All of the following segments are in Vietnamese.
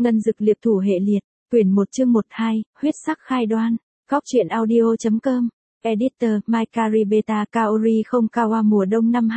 Ngân dực liệp thủ hệ liệt, quyển 1 chương 12, huyết sắc khai đoan, góc truyện audio.com, editor, Maikari Beta Kaori không Kawa mùa đông năm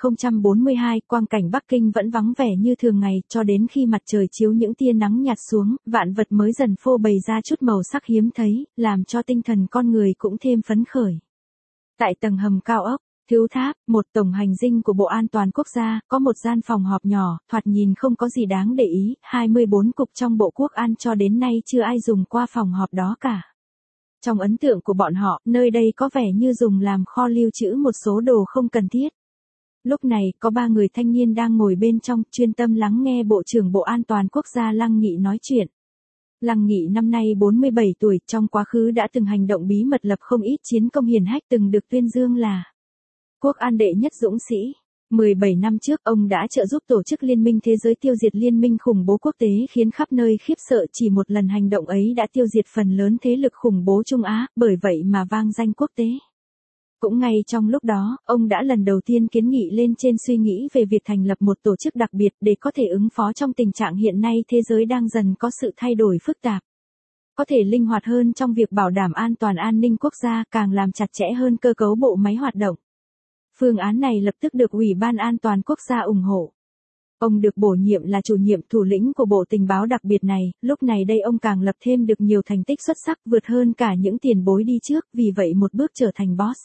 2042, quang cảnh Bắc Kinh vẫn vắng vẻ như thường ngày, cho đến khi mặt trời chiếu những tia nắng nhạt xuống, vạn vật mới dần phô bày ra chút màu sắc hiếm thấy, làm cho tinh thần con người cũng thêm phấn khởi. Tại tầng hầm cao ốc, Thiếu Tháp, một tổng hành dinh của Bộ An toàn Quốc gia, có một gian phòng họp nhỏ, thoạt nhìn không có gì đáng để ý, 24 cục trong Bộ Quốc an cho đến nay chưa ai dùng qua phòng họp đó cả. Trong ấn tượng của bọn họ, nơi đây có vẻ như dùng làm kho lưu trữ một số đồ không cần thiết. Lúc này, có 3 người thanh niên đang ngồi bên trong, chuyên tâm lắng nghe Bộ trưởng Bộ An toàn Quốc gia Lăng Nghị nói chuyện. Lăng Nghị năm nay 47 tuổi, trong quá khứ đã từng hành động bí mật lập không ít chiến công hiển hách, từng được tuyên dương là Quốc an đệ nhất dũng sĩ. 17 năm trước, ông đã trợ giúp tổ chức Liên minh Thế giới tiêu diệt liên minh khủng bố quốc tế, khiến khắp nơi khiếp sợ. Chỉ một lần hành động ấy đã tiêu diệt phần lớn thế lực khủng bố Trung Á, bởi vậy mà vang danh quốc tế. Cũng ngay trong lúc đó, ông đã lần đầu tiên kiến nghị lên trên suy nghĩ về việc thành lập một tổ chức đặc biệt để có thể ứng phó trong tình trạng hiện nay thế giới đang dần có sự thay đổi phức tạp. Có thể linh hoạt hơn trong việc bảo đảm an toàn an ninh quốc gia, càng làm chặt chẽ hơn cơ cấu bộ máy hoạt động. Phương án này lập tức được Ủy ban An toàn Quốc gia ủng hộ. Ông được bổ nhiệm là chủ nhiệm thủ lĩnh của Bộ Tình báo đặc biệt này, lúc này đây ông càng lập thêm được nhiều thành tích xuất sắc, vượt hơn cả những tiền bối đi trước, vì vậy một bước trở thành boss.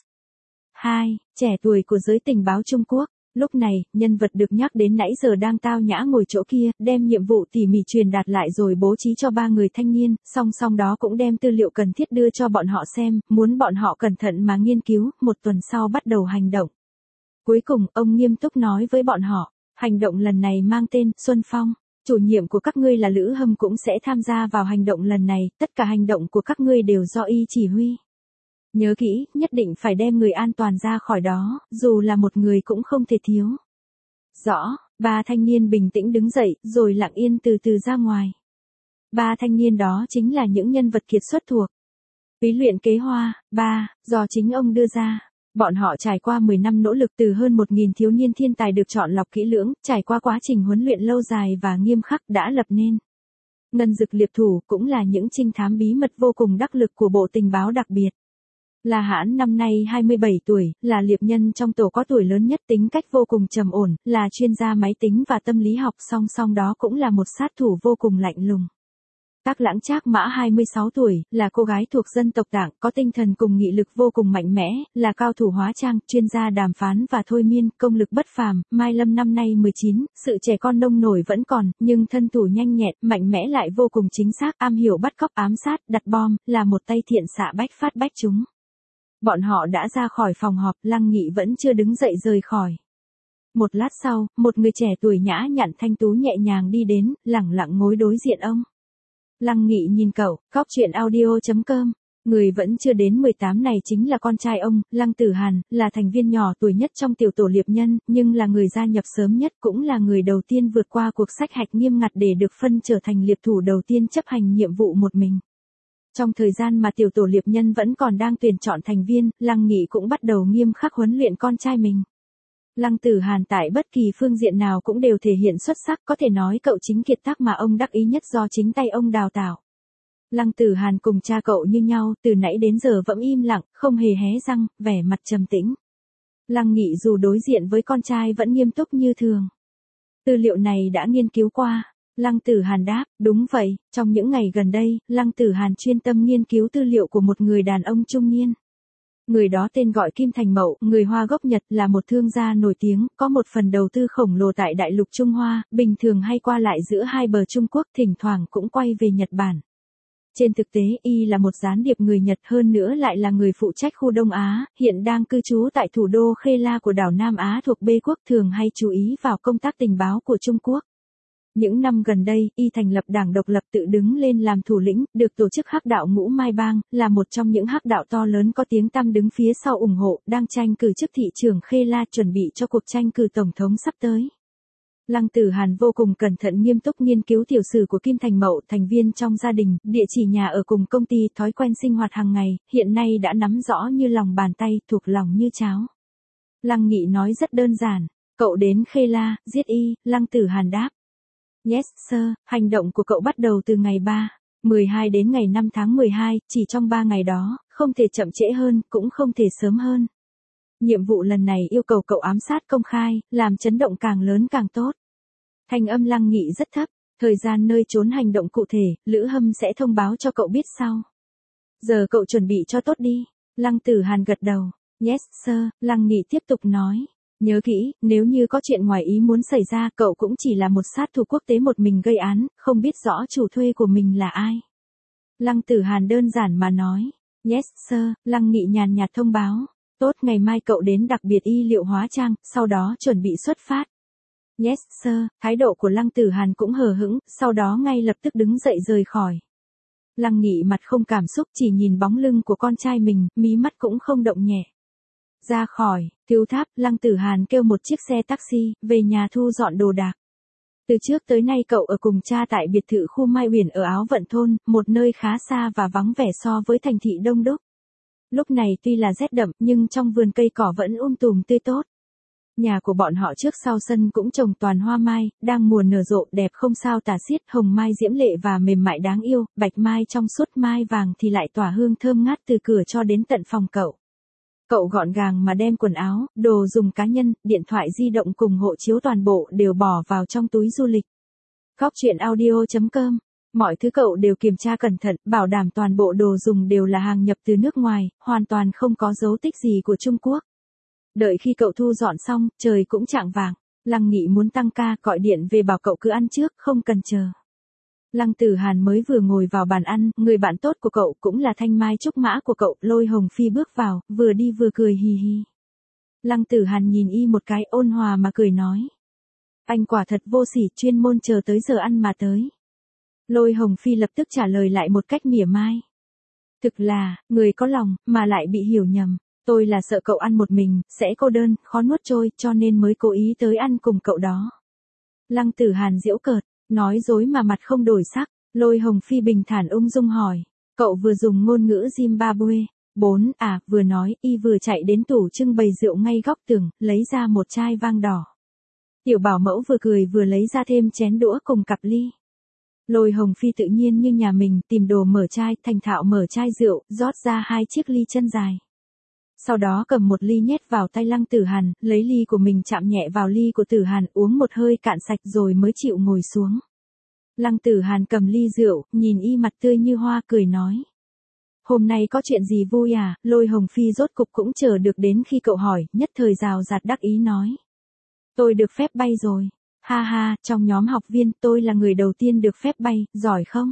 2. Trẻ tuổi của giới tình báo Trung Quốc. Lúc này, nhân vật được nhắc đến nãy giờ đang tao nhã ngồi chỗ kia, đem nhiệm vụ tỉ mỉ truyền đạt lại rồi bố trí cho 3 người thanh niên, song song đó cũng đem tư liệu cần thiết đưa cho bọn họ xem, muốn bọn họ cẩn thận mà nghiên cứu, một tuần sau bắt đầu hành động. Cuối cùng, ông nghiêm túc nói với bọn họ, hành động lần này mang tên Xuân Phong, chủ nhiệm của các ngươi là Lữ Hâm cũng sẽ tham gia vào hành động lần này, tất cả hành động của các ngươi đều do y chỉ huy. Nhớ kỹ, nhất định phải đem người an toàn ra khỏi đó, dù là một người cũng không thể thiếu. Rõ, 3 thanh niên bình tĩnh đứng dậy, rồi lặng yên từ từ ra ngoài. 3 thanh niên đó chính là những nhân vật kiệt xuất thuộc Úy luyện kế Hoa, do chính ông đưa ra. Bọn họ trải qua 10 năm nỗ lực từ hơn 1.000 thiếu niên thiên tài được chọn lọc kỹ lưỡng, trải qua quá trình huấn luyện lâu dài và nghiêm khắc đã lập nên Ngân dực liệp thủ, cũng là những trinh thám bí mật vô cùng đắc lực của Bộ Tình báo đặc biệt. La Hãn năm nay 27 tuổi, là liệp nhân trong tổ có tuổi lớn nhất, tính cách vô cùng trầm ổn, là chuyên gia máy tính và tâm lý học, song song đó cũng là một sát thủ vô cùng lạnh lùng. Tác Lãng Trác Mã 26 tuổi, là cô gái thuộc dân tộc Tạng, có tinh thần cùng nghị lực vô cùng mạnh mẽ, là cao thủ hóa trang, chuyên gia đàm phán và thôi miên, công lực bất phàm. Mai Lâm năm nay 19, sự trẻ con nông nổi vẫn còn, nhưng thân thủ nhanh nhẹn, mạnh mẽ lại vô cùng chính xác, am hiểu bắt cóc ám sát, đặt bom, là một tay thiện xạ bách phát bách trúng. Bọn họ đã ra khỏi phòng họp, Lăng Nghị vẫn chưa đứng dậy rời khỏi. Một lát sau, một người trẻ tuổi nhã nhặn thanh tú nhẹ nhàng đi đến, lẳng lặng ngồi đối diện ông. Lăng Nghị nhìn cậu, góc truyện audio.com. Người vẫn chưa đến 18 này chính là con trai ông, Lăng Tử Hàn, là thành viên nhỏ tuổi nhất trong tiểu tổ liệp nhân, nhưng là người gia nhập sớm nhất, cũng là người đầu tiên vượt qua cuộc sát hạch nghiêm ngặt để được phân trở thành liệp thủ đầu tiên chấp hành nhiệm vụ một mình. Trong thời gian mà tiểu tổ liệp nhân vẫn còn đang tuyển chọn thành viên, Lăng Nghị cũng bắt đầu nghiêm khắc huấn luyện con trai mình. Lăng Tử Hàn tại bất kỳ phương diện nào cũng đều thể hiện xuất sắc, có thể nói cậu chính kiệt tác mà ông đắc ý nhất do chính tay ông đào tạo. Lăng Tử Hàn cùng cha cậu như nhau, từ nãy đến giờ vẫn im lặng, không hề hé răng, vẻ mặt trầm tĩnh. Lăng Nghị dù đối diện với con trai vẫn nghiêm túc như thường. Tư liệu này đã nghiên cứu qua. Lăng Tử Hàn đáp, đúng vậy, trong những ngày gần đây, Lăng Tử Hàn chuyên tâm nghiên cứu tư liệu của một người đàn ông trung niên. Người đó tên gọi Kim Thành Mậu, người Hoa gốc Nhật, là một thương gia nổi tiếng, có một phần đầu tư khổng lồ tại đại lục Trung Hoa, bình thường hay qua lại giữa hai bờ Trung Quốc, thỉnh thoảng cũng quay về Nhật Bản. Trên thực tế, y là một gián điệp người Nhật, hơn nữa lại là người phụ trách khu Đông Á, hiện đang cư trú tại thủ đô Khê La của đảo Nam Á thuộc B quốc, thường hay chú ý vào công tác tình báo của Trung Quốc. Những năm gần đây, y thành lập đảng độc lập tự đứng lên làm thủ lĩnh, được tổ chức Hắc đạo Ngũ Mai Bang, là một trong những hắc đạo to lớn có tiếng tăm đứng phía sau ủng hộ, đang tranh cử chức thị trưởng Khê La, chuẩn bị cho cuộc tranh cử tổng thống sắp tới. Lăng Tử Hàn vô cùng cẩn thận nghiêm túc nghiên cứu tiểu sử của Kim Thành Mậu, thành viên trong gia đình, địa chỉ nhà ở cùng công ty, thói quen sinh hoạt hàng ngày, hiện nay đã nắm rõ như lòng bàn tay, thuộc lòng như cháo. Lăng Nghị nói rất đơn giản, cậu đến Khê La, giết y, Lăng Tử Hàn đáp. Yes sir, hành động của cậu bắt đầu từ ngày 3/12 đến ngày 5 tháng 12, chỉ trong 3 ngày đó, không thể chậm trễ hơn, cũng không thể sớm hơn. Nhiệm vụ lần này yêu cầu cậu ám sát công khai, làm chấn động càng lớn càng tốt. Thanh âm Lăng Nghị rất thấp, thời gian nơi trốn hành động cụ thể, Lữ Hâm sẽ thông báo cho cậu biết sau. Giờ cậu chuẩn bị cho tốt đi. Lăng Tử Hàn gật đầu. Yes sir, Lăng Nghị tiếp tục nói. Nhớ kỹ, nếu như có chuyện ngoài ý muốn xảy ra, cậu cũng chỉ là một sát thủ quốc tế một mình gây án, không biết rõ chủ thuê của mình là ai. Lăng Tử Hàn đơn giản mà nói. Yes sir, Lăng Nghị nhàn nhạt thông báo. Tốt, ngày mai cậu đến đặc biệt y liệu hóa trang, sau đó chuẩn bị xuất phát. Yes sir, thái độ của Lăng Tử Hàn cũng hờ hững, sau đó ngay lập tức đứng dậy rời khỏi. Lăng Nghị mặt không cảm xúc, chỉ nhìn bóng lưng của con trai mình, mí mắt cũng không động nhẹ. Ra khỏi Thiếu Tháp, Lăng Tử Hàn kêu một chiếc xe taxi, về nhà thu dọn đồ đạc. Từ trước tới nay cậu ở cùng cha tại biệt thự khu Mai Uyển ở Áo Vận Thôn, một nơi khá xa và vắng vẻ so với thành thị đông đúc. Lúc này tuy là rét đậm, nhưng trong vườn cây cỏ vẫn tùm tươi tốt. Nhà của bọn họ trước sau sân cũng trồng toàn hoa mai, đang mùa nở rộ đẹp không sao tả xiết, hồng mai diễm lệ và mềm mại đáng yêu, bạch mai trong suốt, mai vàng thì lại tỏa hương thơm ngát từ cửa cho đến tận phòng cậu. Cậu gọn gàng mà đem quần áo, đồ dùng cá nhân, điện thoại di động cùng hộ chiếu toàn bộ đều bỏ vào trong túi du lịch. Góc truyện audio.com. Mọi thứ cậu đều kiểm tra cẩn thận, bảo đảm toàn bộ đồ dùng đều là hàng nhập từ nước ngoài, hoàn toàn không có dấu tích gì của Trung Quốc. Đợi khi cậu thu dọn xong, trời cũng chạng vạng. Lăng Nghị muốn tăng ca, gọi điện về bảo cậu cứ ăn trước, không cần chờ. Lăng Tử Hàn mới vừa ngồi vào bàn ăn, người bạn tốt của cậu cũng là thanh mai trúc mã của cậu, Lôi Hồng Phi bước vào, vừa đi vừa cười hì hì. Lăng Tử Hàn nhìn y một cái, ôn hòa mà cười nói. Anh quả thật vô sỉ, chuyên môn chờ tới giờ ăn mà tới. Lôi Hồng Phi lập tức trả lời lại một cách mỉa mai. Thực là, người có lòng, mà lại bị hiểu nhầm. Tôi là sợ cậu ăn một mình, sẽ cô đơn, khó nuốt trôi, cho nên mới cố ý tới ăn cùng cậu đó. Lăng Tử Hàn giễu cợt, nói dối mà mặt không đổi sắc. Lôi Hồng Phi bình thản ung dung hỏi. Cậu vừa dùng ngôn ngữ Zimbabwe. Vừa nói, y vừa chạy đến tủ trưng bày rượu ngay góc tường, lấy ra một chai vang đỏ. Tiểu bảo mẫu vừa cười vừa lấy ra thêm chén đũa cùng cặp ly. Lôi Hồng Phi tự nhiên như nhà mình, tìm đồ mở chai, thành thạo mở chai rượu, rót ra 2 chiếc ly chân dài. Sau đó cầm một ly nhét vào tay Lăng Tử Hàn, lấy ly của mình chạm nhẹ vào ly của Tử Hàn, uống một hơi cạn sạch rồi mới chịu ngồi xuống. Lăng Tử Hàn cầm ly rượu, nhìn y mặt tươi như hoa, cười nói. Hôm nay có chuyện gì vui à? Lôi Hồng Phi rốt cục cũng chờ được đến khi cậu hỏi, nhất thời rào rạt đắc ý nói. Tôi được phép bay rồi. Ha ha, trong nhóm học viên tôi là người đầu tiên được phép bay, giỏi không?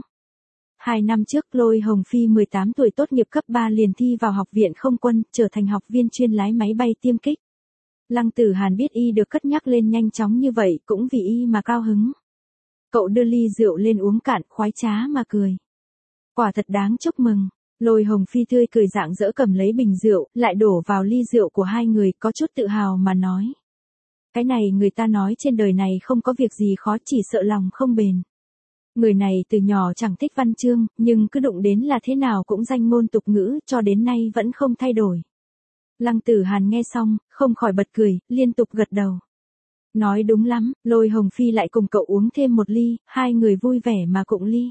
2 năm trước Lôi Hồng Phi 18 tuổi tốt nghiệp cấp 3 liền thi vào học viện không quân, trở thành học viên chuyên lái máy bay tiêm kích. Lăng Tử Hàn biết y được cất nhắc lên nhanh chóng như vậy cũng vì y mà cao hứng. Cậu đưa ly rượu lên uống cạn, khoái trá mà cười. Quả thật đáng chúc mừng. Lôi Hồng Phi tươi cười rạng rỡ cầm lấy bình rượu, lại đổ vào ly rượu của hai người, có chút tự hào mà nói. Cái này người ta nói trên đời này không có việc gì khó, chỉ sợ lòng không bền. Người này từ nhỏ chẳng thích văn chương, nhưng cứ đụng đến là thế nào cũng danh ngôn tục ngữ, cho đến nay vẫn không thay đổi. Lăng Tử Hàn nghe xong, không khỏi bật cười, liên tục gật đầu. Nói đúng lắm, Lôi Hồng Phi lại cùng cậu uống thêm một ly, hai người vui vẻ mà cụng ly.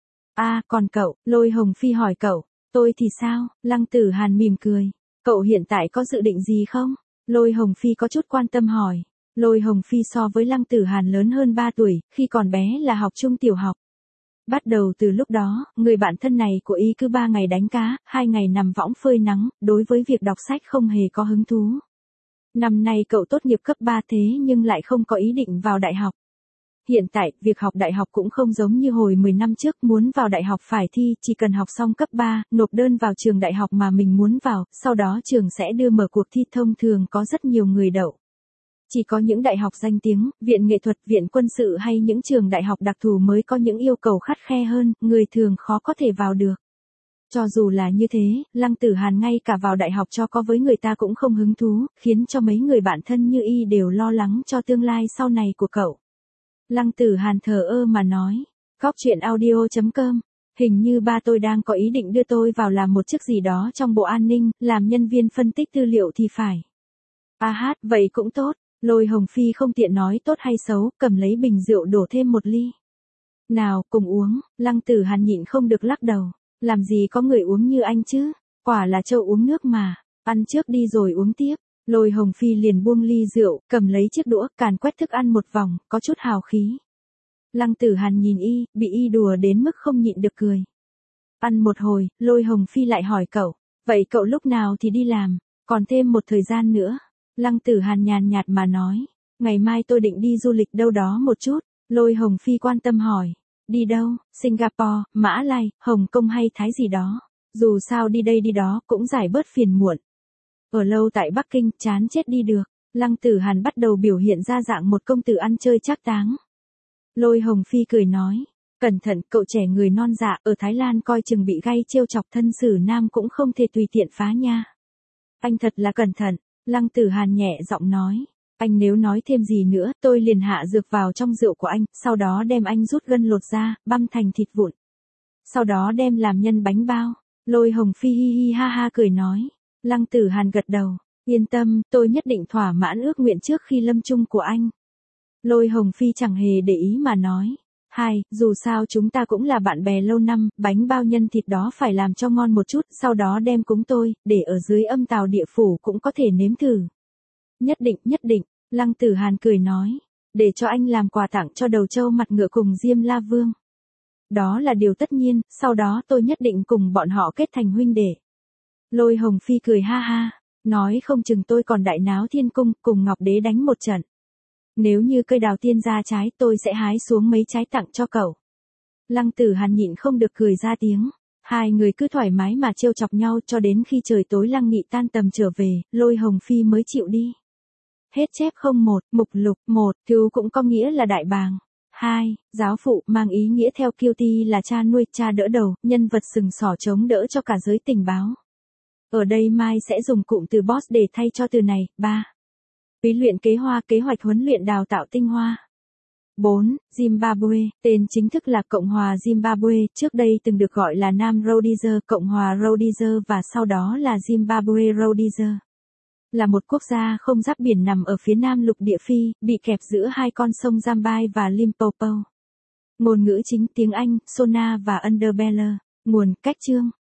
Còn cậu, Lôi Hồng Phi hỏi cậu, tôi thì sao? Lăng Tử Hàn mỉm cười. Cậu hiện tại có dự định gì không? Lôi Hồng Phi có chút quan tâm hỏi. Lôi Hồng Phi so với Lăng Tử Hàn lớn hơn 3 tuổi, khi còn bé là học trung tiểu học. Bắt đầu từ lúc đó, người bạn thân này của y cứ 3 ngày đánh cá, 2 ngày nằm võng phơi nắng, đối với việc đọc sách không hề có hứng thú. Năm nay cậu tốt nghiệp cấp 3 thế nhưng lại không có ý định vào đại học. Hiện tại, việc học đại học cũng không giống như hồi 10 năm trước, muốn vào đại học phải thi, chỉ cần học xong cấp 3, nộp đơn vào trường đại học mà mình muốn vào, sau đó trường sẽ đưa mở cuộc thi, thông thường có rất nhiều người đậu. Chỉ có những đại học danh tiếng, viện nghệ thuật, viện quân sự hay những trường đại học đặc thù mới có những yêu cầu khắt khe hơn, người thường khó có thể vào được. Cho dù là như thế, Lăng Tử Hàn ngay cả vào đại học cho có với người ta cũng không hứng thú, khiến cho mấy người bạn thân như y đều lo lắng cho tương lai sau này của cậu. Lăng Tử Hàn thờ ơ mà nói, góc truyện audio.com, hình như ba tôi đang có ý định đưa tôi vào làm một chức gì đó trong Bộ An ninh, làm nhân viên phân tích tư liệu thì phải. Vậy cũng tốt. Lôi Hồng Phi không tiện nói tốt hay xấu, cầm lấy bình rượu đổ thêm một ly. Nào, cùng uống, Lăng Tử Hàn nhịn không được lắc đầu. Làm gì có người uống như anh chứ, quả là trâu uống nước mà, ăn trước đi rồi uống tiếp. Lôi Hồng Phi liền buông ly rượu, cầm lấy chiếc đũa, càn quét thức ăn một vòng, có chút hào khí. Lăng Tử Hàn nhìn bị đùa đến mức không nhịn được cười. Ăn một hồi, Lôi Hồng Phi lại hỏi cậu, vậy cậu lúc nào thì đi làm, còn thêm một thời gian nữa. Lăng Tử Hàn nhàn nhạt mà nói, ngày mai tôi định đi du lịch đâu đó một chút. Lôi Hồng Phi quan tâm hỏi, đi đâu, Singapore, Mã Lai, Hồng Kông hay Thái gì đó, dù sao đi đây đi đó cũng giải bớt phiền muộn. Ở lâu tại Bắc Kinh, chán chết đi được. Lăng Tử Hàn bắt đầu biểu hiện ra dạng một công tử ăn chơi trác táng. Lôi Hồng Phi cười nói, cẩn thận, cậu trẻ người non dạ, ở Thái Lan coi chừng bị gay trêu chọc thân xử nam cũng không thể tùy tiện phá nha. Anh thật là cẩn thận, Lăng Tử Hàn nhẹ giọng nói, anh nếu nói thêm gì nữa, tôi liền hạ dược vào trong rượu của anh, sau đó đem anh rút gân lột ra, băm thành thịt vụn. Sau đó đem làm nhân bánh bao. Lôi Hồng Phi hi hi ha ha cười nói. Lăng Tử Hàn gật đầu, yên tâm, tôi nhất định thỏa mãn ước nguyện trước khi lâm chung của anh. Lôi Hồng Phi chẳng hề để ý mà nói. Dù sao chúng ta cũng là bạn bè lâu năm, bánh bao nhân thịt đó phải làm cho ngon một chút, sau đó đem cúng tôi, để ở dưới âm tào địa phủ cũng có thể nếm thử. Nhất định, Lăng Tử Hàn cười nói, để cho anh làm quà tặng cho đầu trâu mặt ngựa cùng Diêm La Vương. Đó là điều tất nhiên, sau đó tôi nhất định cùng bọn họ kết thành huynh đệ. Lôi Hồng Phi cười ha ha, nói không chừng tôi còn đại náo thiên cung, cùng Ngọc Đế đánh một trận. Nếu như cây đào tiên ra trái tôi sẽ hái xuống mấy trái tặng cho cậu. Lăng Tử Hàn nhịn không được cười ra tiếng. Hai người cứ thoải mái mà trêu chọc nhau cho đến khi trời tối Lăng Nghị tan tầm trở về, Lôi Hồng Phi mới chịu đi. Hết chép 01, mục lục 1, cứu cũng có nghĩa là đại bàng. 2, giáo phụ mang ý nghĩa theo Kiêu Ti là cha nuôi, cha đỡ đầu, nhân vật sừng sỏ chống đỡ cho cả giới tình báo. Ở đây Mai sẽ dùng cụm từ boss để thay cho từ này. 3. Huấn luyện kế hoa, kế hoạch huấn luyện đào tạo tinh hoa. 4. Zimbabwe, tên chính thức là Cộng hòa Zimbabwe, trước đây từng được gọi là Nam Rhodesia, Cộng hòa Rhodesia và sau đó là Zimbabwe Rhodesia. Là một quốc gia không giáp biển nằm ở phía nam lục địa Phi, bị kẹp giữa hai con sông Zambai và Limpopo. Ngôn ngữ chính tiếng Anh, Sona và Underbeller. Nguồn, cách chương.